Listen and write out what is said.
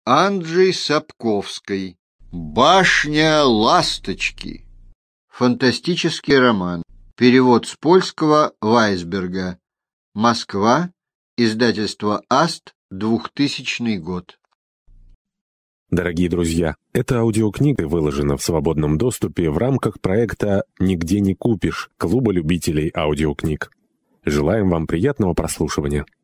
Анджей Сапковской. «Башня ласточки». Фантастический роман. Перевод с польского Вайсберга. Москва. Издательство АСТ. 2000 год. Дорогие друзья, эта аудиокнига выложена в свободном доступе в рамках проекта «Нигде не купишь» Клуба любителей аудиокниг. Желаем вам приятного прослушивания.